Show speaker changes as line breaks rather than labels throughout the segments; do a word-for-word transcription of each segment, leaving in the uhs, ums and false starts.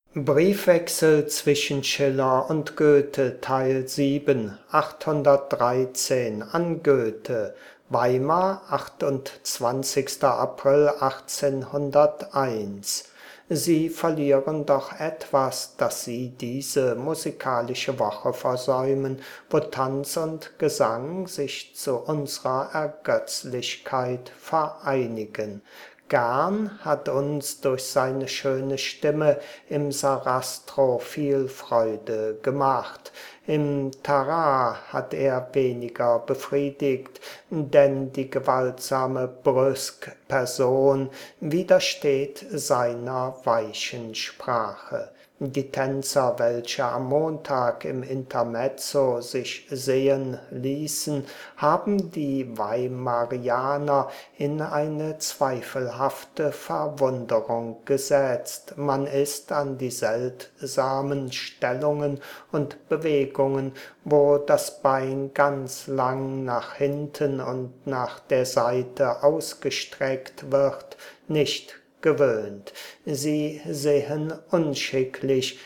Briefwechsel zwischen Schiller und Goethe Teil sieben, achthundertdreizehn an Goethe, Weimar, achtundzwanzigster April achtzehnhunderteins. Sie verlieren doch etwas, dass Sie diese musikalische Woche versäumen, wo Tanz und Gesang sich zu unserer Ergötzlichkeit vereinigen. Gern hat uns durch seine schöne Stimme im Sarastro viel Freude gemacht. Im Tarare hat er weniger befriedigt, denn die gewaltsame Brüsk-Person widersteht seiner weichen Sprache. Die Tänzer, welche am Montag im Intermezzo sich sehen ließen, haben die Weimarianer in eine zweifelhafte Verwunderung gesetzt. Man ist an die seltsamen Stellungen und Bewegungen, wo das Bein ganz lang nach hinten und nach der Seite ausgestreckt wird, nicht gewöhnt. Sie sehen unschicklich,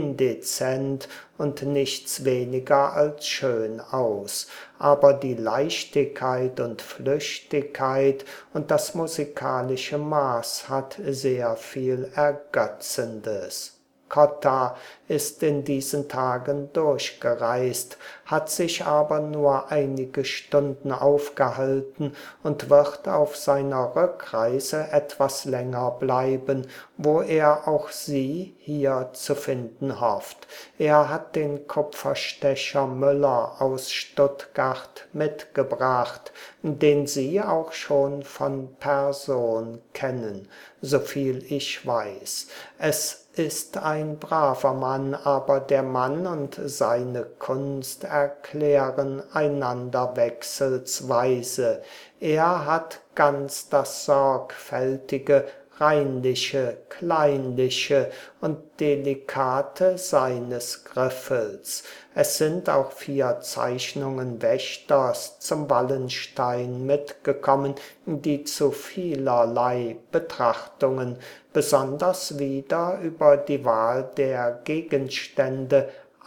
indezent und nichts weniger als schön aus, aber die Leichtigkeit und Flüchtigkeit und das musikalische Maß hat sehr viel Ergötzendes. Cotta ist in diesen Tagen durchgereist, hat sich aber nur einige Stunden aufgehalten und wird auf seiner Rückreise etwas länger bleiben, wo er auch Sie hier zu finden hofft. Er hat den Kupferstecher Müller aus Stuttgart mitgebracht, den Sie auch schon von Person kennen, soviel ich weiß. Es ist ein braver Mann, aber der Mann und seine Kunst erklären einander wechselsweise. Er hat ganz das sorgfältige, reinliche, kleinliche und delikate seines Griffels. Es sind auch vier Zeichnungen Wächters zum Wallenstein mitgekommen, die zu vielerlei Betrachtungen, besonders wieder über die Wahl der Gegenstände,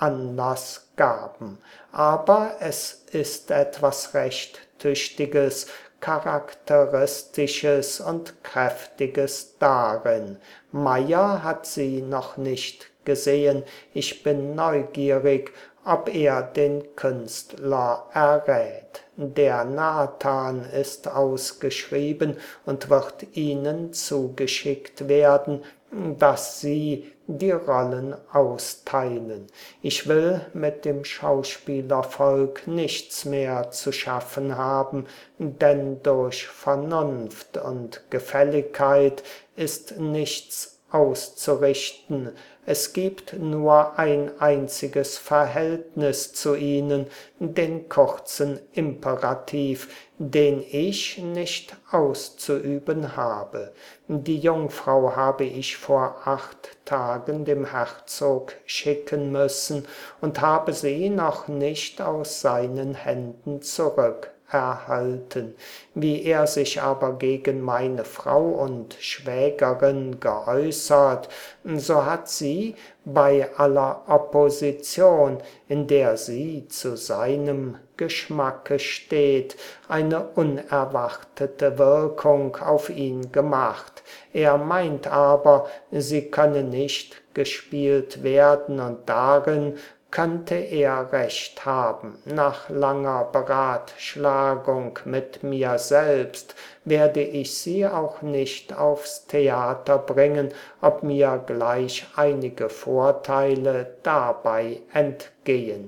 Anlass gaben. Aber es ist etwas recht Tüchtiges, Charakteristisches und Kräftiges darin. Meyer hat sie noch nicht gesehen. Ich bin neugierig, ob er den Künstler errät. Der Nathan ist ausgeschrieben und wird Ihnen zugeschickt werden, dass Sie die Rollen austeilen. Ich will mit dem Schauspielervolk nichts mehr zu schaffen haben, denn durch Vernunft und Gefälligkeit ist nichts auszurichten. Es gibt nur ein einziges Verhältnis zu ihnen, den kurzen Imperativ, den ich nicht auszuüben habe. Die Jungfrau habe ich vor acht Tagen dem Herzog schicken müssen und habe sie noch nicht aus seinen Händen zurück erhalten. Wie er sich aber gegen meine Frau und Schwägerin geäußert, so hat sie bei aller Opposition, in der sie zu seinem Geschmacke steht, eine unerwartete Wirkung auf ihn gemacht. Er meint aber, sie könne nicht gespielt werden, und darin könnte er recht haben. Nach langer Beratschlagung mit mir selbst werde ich sie auch nicht aufs Theater bringen, ob mir gleich einige Vorteile dabei entgehen.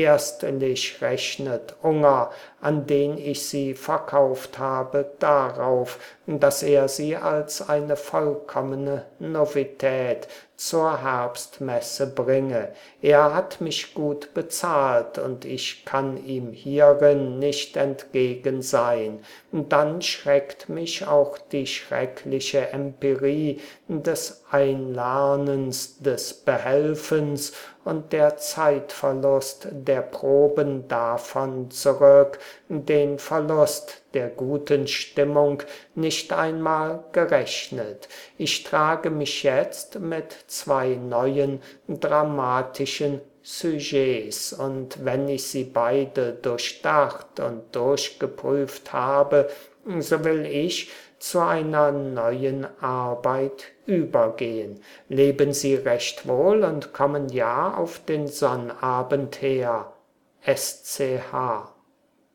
Erstlich rechnet Unger, an den ich sie verkauft habe, darauf, dass er sie als eine vollkommene Novität zur Herbstmesse bringe. Er hat mich gut bezahlt, und ich kann ihm hierin nicht entgegen sein. Dann schreckt schreckt mich auch die schreckliche Empirie des Einlernens, des Behelfens und der Zeitverlust der Proben davon zurück, den Verlust der guten Stimmung nicht einmal gerechnet. Ich trage mich jetzt mit zwei neuen dramatischen Sujets, und wenn ich sie beide durchdacht und durchgeprüft habe, so will ich zu einer neuen Arbeit übergehen. Leben Sie recht wohl und kommen ja auf den Sonnabend her. S C H